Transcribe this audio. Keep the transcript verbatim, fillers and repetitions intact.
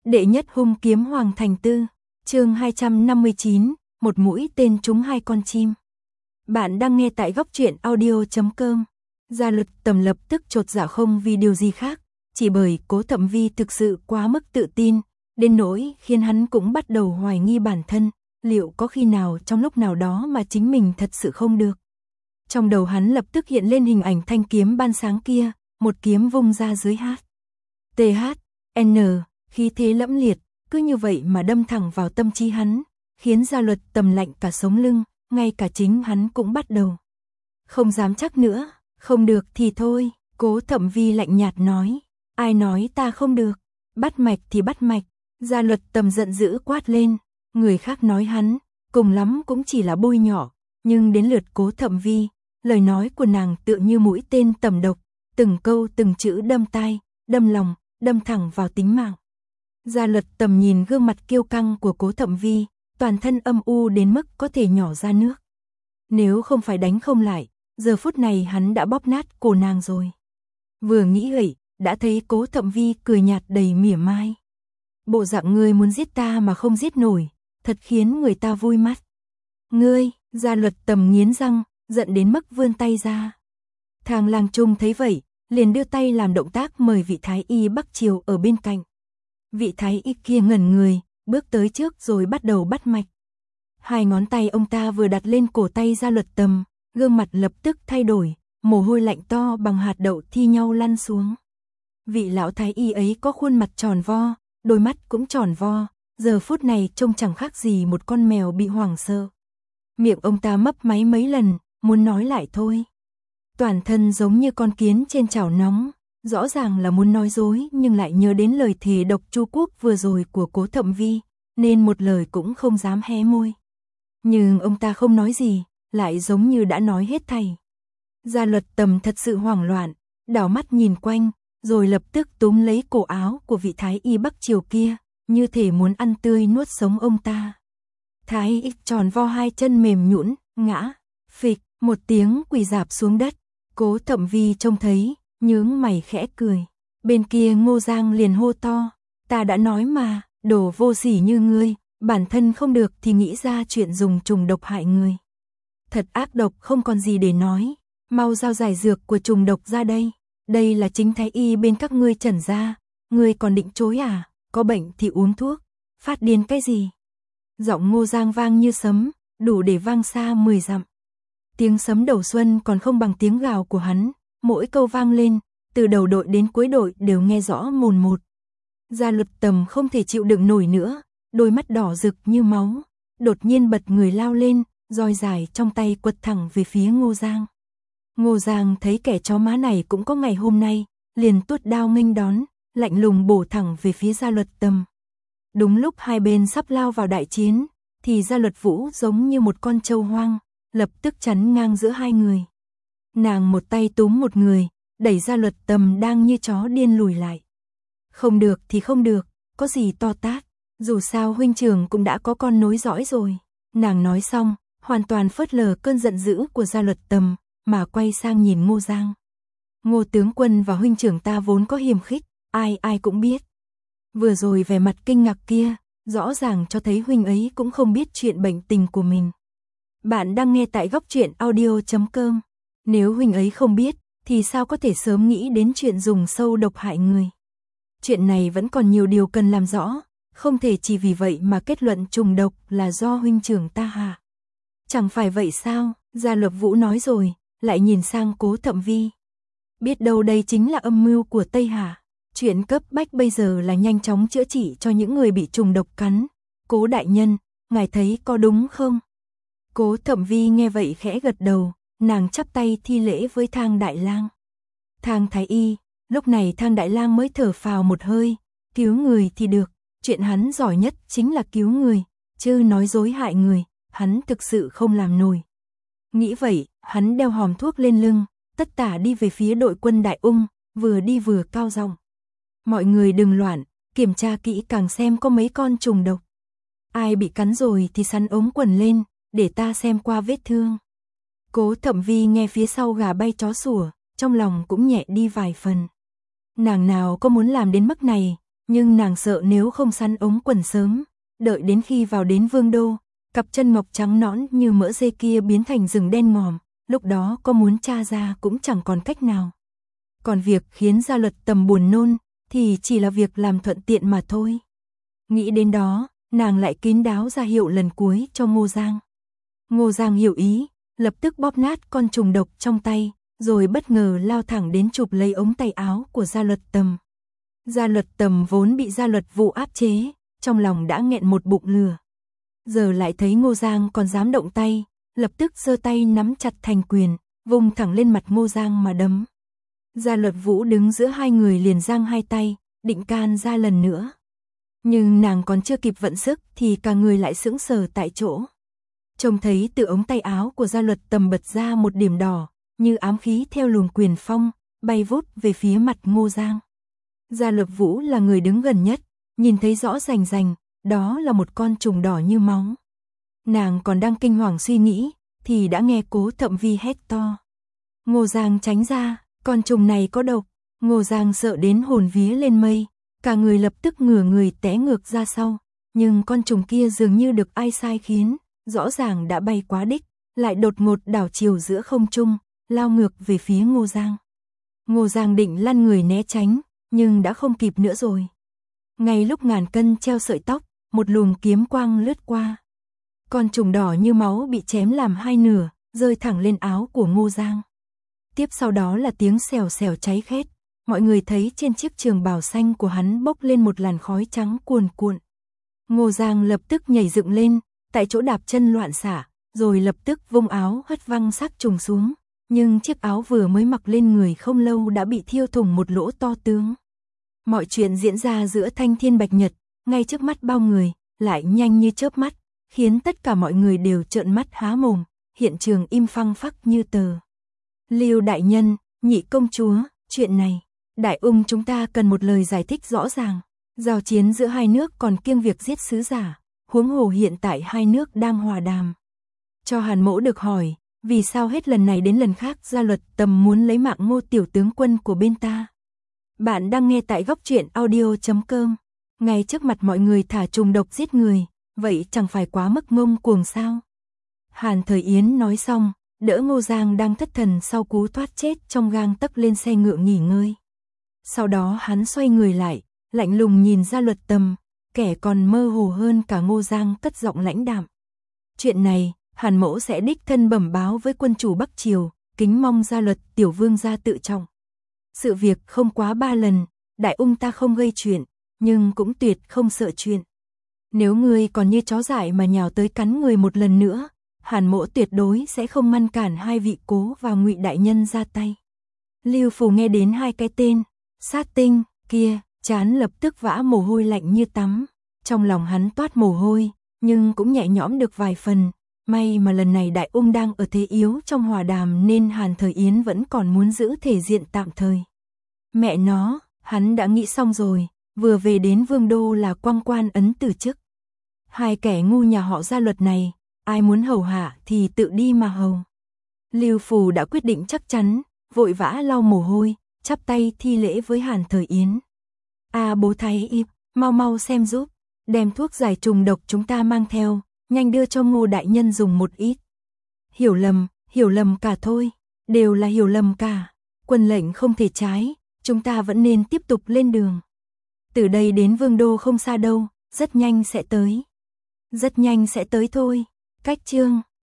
Đệ nhất hung kiếm Hoàng Thành Tư, chương hai trăm năm mươi chín, một mũi tên trúng hai con chim. Bạn đang nghe tại góc truyện audio chấm com. Gia Luật Tầm lập tức chột dạ không vì điều gì khác, chỉ bởi Cố Thẩm Vi thực sự quá mức tự tin, đến nỗi khiến hắn cũng bắt đầu hoài nghi bản thân, liệu có khi nào trong lúc nào đó mà chính mình thật sự không được. Trong đầu hắn lập tức hiện lên hình ảnh thanh kiếm ban sáng kia, một kiếm vung ra dưới hát. T H N, khí thế lẫm liệt, cứ như vậy mà đâm thẳng vào tâm trí hắn, khiến Gia Luật Tầm lạnh cả sống lưng, ngay cả chính hắn cũng bắt đầu. Không dám chắc nữa, không được thì thôi, Cố Thẩm Vi lạnh nhạt nói, ai nói ta không được, bắt mạch thì bắt mạch. Gia Luật Tầm giận dữ quát lên, người khác nói hắn, cùng lắm cũng chỉ là bôi nhỏ, nhưng đến lượt Cố Thẩm Vi, lời nói của nàng tựa như mũi tên tầm độc, từng câu từng chữ đâm tai, đâm lòng, đâm thẳng vào tính mạng. Gia Luật Tầm nhìn gương mặt kiêu căng của Cố Thẩm Vi, toàn thân âm u đến mức có thể nhỏ ra nước. Nếu không phải đánh không lại, giờ phút này hắn đã bóp nát cổ nàng rồi. Vừa nghĩ vậy, đã thấy Cố Thẩm Vi cười nhạt đầy mỉa mai. Bộ dạng ngươi muốn giết ta mà không giết nổi, thật khiến người ta vui mắt. Ngươi, Gia Luật Tầm nghiến răng, giận đến mức vươn tay ra. Thang Lang Trung thấy vậy, liền đưa tay làm động tác mời vị thái y Bắc Triều ở bên cạnh. Vị thái y kia ngẩn người, bước tới trước rồi bắt đầu bắt mạch. Hai ngón tay ông ta vừa đặt lên cổ tay Gia Luật Tầm, gương mặt lập tức thay đổi, mồ hôi lạnh to bằng hạt đậu thi nhau lăn xuống. Vị lão thái y ấy có khuôn mặt tròn vo, đôi mắt cũng tròn vo, giờ phút này trông chẳng khác gì một con mèo bị hoảng sợ. Miệng ông ta mấp máy mấy lần, muốn nói lại thôi. Toàn thân giống như con kiến trên chảo nóng, rõ ràng là muốn nói dối nhưng lại nhớ đến lời thề độc Chu Quốc vừa rồi của Cố Thẩm Vi, nên một lời cũng không dám hé môi. Nhưng ông ta không nói gì, lại giống như đã nói hết thảy. Gia Luật Tầm thật sự hoảng loạn, đảo mắt nhìn quanh, rồi lập tức túm lấy cổ áo của vị thái y Bắc Triều kia, như thể muốn ăn tươi nuốt sống ông ta. Thái y tròn vo hai chân mềm nhũn, ngã, phịch, một tiếng quỳ rạp xuống đất. Cố Thẩm Vi trông thấy, nhướng mày khẽ cười. Bên kia Ngô Giang liền hô to, ta đã nói mà, đồ vô sỉ như ngươi, bản thân không được thì nghĩ ra chuyện dùng trùng độc hại người. Thật ác độc không còn gì để nói, mau giao giải dược của trùng độc ra đây. Đây là chính thái y bên các ngươi trần ra, ngươi còn định chối à, có bệnh thì uống thuốc, phát điên cái gì. Giọng Ngô Giang vang như sấm, đủ để vang xa mười dặm. Tiếng sấm đầu xuân còn không bằng tiếng gào của hắn, mỗi câu vang lên, từ đầu đội đến cuối đội đều nghe rõ mồn một. Gia Luật Tầm không thể chịu đựng nổi nữa, đôi mắt đỏ rực như máu, đột nhiên bật người lao lên, roi dài trong tay quật thẳng về phía Ngô Giang. Ngô Giang thấy kẻ chó má này cũng có ngày hôm nay, liền tuốt đao nghênh đón, lạnh lùng bổ thẳng về phía Gia Luật Tầm. Đúng lúc hai bên sắp lao vào đại chiến, thì Gia Luật Vũ giống như một con trâu hoang, lập tức chắn ngang giữa hai người. Nàng một tay túm một người, đẩy Gia Luật Tầm đang như chó điên lùi lại. Không được thì không được, có gì to tát, dù sao huynh trưởng cũng đã có con nối dõi rồi. Nàng nói xong, hoàn toàn phớt lờ cơn giận dữ của Gia Luật Tầm, mà quay sang nhìn Ngô Giang. Ngô tướng quân và huynh trưởng ta vốn có hiềm khích, ai ai cũng biết. Vừa rồi vẻ mặt kinh ngạc kia, rõ ràng cho thấy huynh ấy cũng không biết chuyện bệnh tình của mình. Bạn đang nghe tại góc truyện audio chấm com. Nếu huynh ấy không biết, thì sao có thể sớm nghĩ đến chuyện dùng sâu độc hại người. Chuyện này vẫn còn nhiều điều cần làm rõ, không thể chỉ vì vậy mà kết luận trùng độc là do huynh trưởng ta hạ. Chẳng phải vậy sao, Gia Luật Vũ nói rồi, lại nhìn sang Cố Thẩm Vi. Biết đâu đây chính là âm mưu của Tây Hà. Chuyện cấp bách bây giờ là nhanh chóng chữa trị cho những người bị trùng độc cắn. Cố đại nhân, ngài thấy có đúng không? Cố Thẩm Vi nghe vậy khẽ gật đầu, nàng chắp tay thi lễ với Thang Đại Lang. Thang thái y, lúc này Thang Đại Lang mới thở phào một hơi, cứu người thì được, chuyện hắn giỏi nhất chính là cứu người, chứ nói dối hại người, hắn thực sự không làm nổi. Nghĩ vậy, hắn đeo hòm thuốc lên lưng, tất tả đi về phía đội quân Đại Ung, vừa đi vừa cao giọng. Mọi người đừng loạn, kiểm tra kỹ càng xem có mấy con trùng độc. Ai bị cắn rồi thì sắn ống quần lên, để ta xem qua vết thương. Cố Thẩm Vi nghe phía sau gà bay chó sủa, trong lòng cũng nhẹ đi vài phần. Nàng nào có muốn làm đến mức này, nhưng nàng sợ nếu không sắn ống quần sớm, đợi đến khi vào đến vương đô, cặp chân ngọc trắng nõn như mỡ dê kia biến thành rừng đen ngòm, lúc đó có muốn tra ra cũng chẳng còn cách nào. Còn việc khiến Gia Luật Tầm buồn nôn, thì chỉ là việc làm thuận tiện mà thôi. Nghĩ đến đó, nàng lại kín đáo ra hiệu lần cuối cho Ngô Giang. Ngô Giang hiểu ý, lập tức bóp nát con trùng độc trong tay, rồi bất ngờ lao thẳng đến chụp lấy ống tay áo của Gia Luật Tầm. Gia Luật Tầm vốn bị Gia Luật Vũ áp chế, trong lòng đã nghẹn một bụng lửa. Giờ lại thấy Ngô Giang còn dám động tay, lập tức giơ tay nắm chặt thành quyền, vùng thẳng lên mặt Ngô Giang mà đấm. Gia Luật Vũ đứng giữa hai người liền giang hai tay, định can ra lần nữa. Nhưng nàng còn chưa kịp vận sức thì cả người lại sững sờ tại chỗ. Trông thấy từ ống tay áo của Gia Luật Tầm bật ra một điểm đỏ, như ám khí theo luồng quyền phong, bay vút về phía mặt Ngô Giang. Gia Luật Vũ là người đứng gần nhất, nhìn thấy rõ rành rành, đó là một con trùng đỏ như máu. Nàng còn đang kinh hoàng suy nghĩ, thì đã nghe Cố Thậm Vi hét to. Ngô Giang tránh ra, con trùng này có độc. Ngô Giang sợ đến hồn vía lên mây, cả người lập tức ngửa người té ngược ra sau. Nhưng con trùng kia dường như được ai sai khiến, rõ ràng đã bay quá đích, lại đột ngột đảo chiều giữa không trung, lao ngược về phía Ngô Giang. Ngô Giang định lăn người né tránh, nhưng đã không kịp nữa rồi. Ngay lúc ngàn cân treo sợi tóc, một luồng kiếm quang lướt qua. Con trùng đỏ như máu bị chém làm hai nửa, rơi thẳng lên áo của Ngô Giang. Tiếp sau đó là tiếng xèo xèo cháy khét, mọi người thấy trên chiếc trường bào xanh của hắn bốc lên một làn khói trắng cuồn cuộn. Ngô Giang lập tức nhảy dựng lên, tại chỗ đạp chân loạn xả, rồi lập tức vung áo hất văng xác trùng xuống, nhưng chiếc áo vừa mới mặc lên người không lâu đã bị thiêu thủng một lỗ to tướng. Mọi chuyện diễn ra giữa thanh thiên bạch nhật, ngay trước mắt bao người, lại nhanh như chớp mắt, khiến tất cả mọi người đều trợn mắt há mồm, hiện trường im phăng phắc như tờ. Lưu đại nhân, Nhị công chúa, chuyện này, Đại Ung chúng ta cần một lời giải thích rõ ràng. Giao chiến giữa hai nước còn kiêng việc giết sứ giả, huống hồ hiện tại hai nước đang hòa đàm. Cho Hàn Mỗ được hỏi, vì sao hết lần này đến lần khác Gia Luật Tầm muốn lấy mạng Ngô tiểu tướng quân của bên ta? Bạn đang nghe tại góc truyện audio chấm com. Ngay trước mặt mọi người thả trùng độc giết người, vậy chẳng phải quá mức ngông cuồng sao? Hàn Thời Yến nói xong, đỡ Ngô Giang đang thất thần sau cú thoát chết trong gang tấc lên xe ngựa nghỉ ngơi. Sau đó hắn xoay người lại, lạnh lùng nhìn Gia Luật Tầm, kẻ còn mơ hồ hơn cả Ngô Giang cất giọng lãnh đạm. Chuyện này, Hàn Mỗ sẽ đích thân bẩm báo với quân chủ Bắc Triều, kính mong Gia Luật tiểu vương gia tự trọng. Sự việc không quá ba lần, Đại Ung ta không gây chuyện, nhưng cũng tuyệt không sợ chuyện. Nếu ngươi còn như chó dại mà nhào tới cắn người một lần nữa, Hàn Mỗ tuyệt đối sẽ không ngăn cản hai vị Cố và Ngụy đại nhân ra tay. Lưu Phù nghe đến hai cái tên Sát Tinh kia, trán lập tức vã mồ hôi lạnh như tắm. Trong lòng hắn toát mồ hôi, nhưng cũng nhẹ nhõm được vài phần. May mà lần này Đại Ung đang ở thế yếu trong hòa đàm nên Hàn Thời Yến vẫn còn muốn giữ thể diện tạm thời. Mẹ nó, hắn đã nghĩ xong rồi, vừa về đến vương đô là quăng quan ấn từ chức. Hai kẻ ngu nhà họ Gia Luật này, ai muốn hầu hạ thì tự đi mà hầu. Lưu Phù đã quyết định chắc chắn, vội vã lau mồ hôi, chắp tay thi lễ với Hàn Thời Yến. A bố Thái Y, mau mau xem giúp, đem thuốc giải trùng độc chúng ta mang theo, nhanh đưa cho Ngô đại nhân dùng một ít. Hiểu lầm, hiểu lầm cả thôi, đều là hiểu lầm cả. Quân lệnh không thể trái, chúng ta vẫn nên tiếp tục lên đường. Từ đây đến vương đô không xa đâu, rất nhanh sẽ tới. Rất nhanh sẽ tới thôi. Cách chương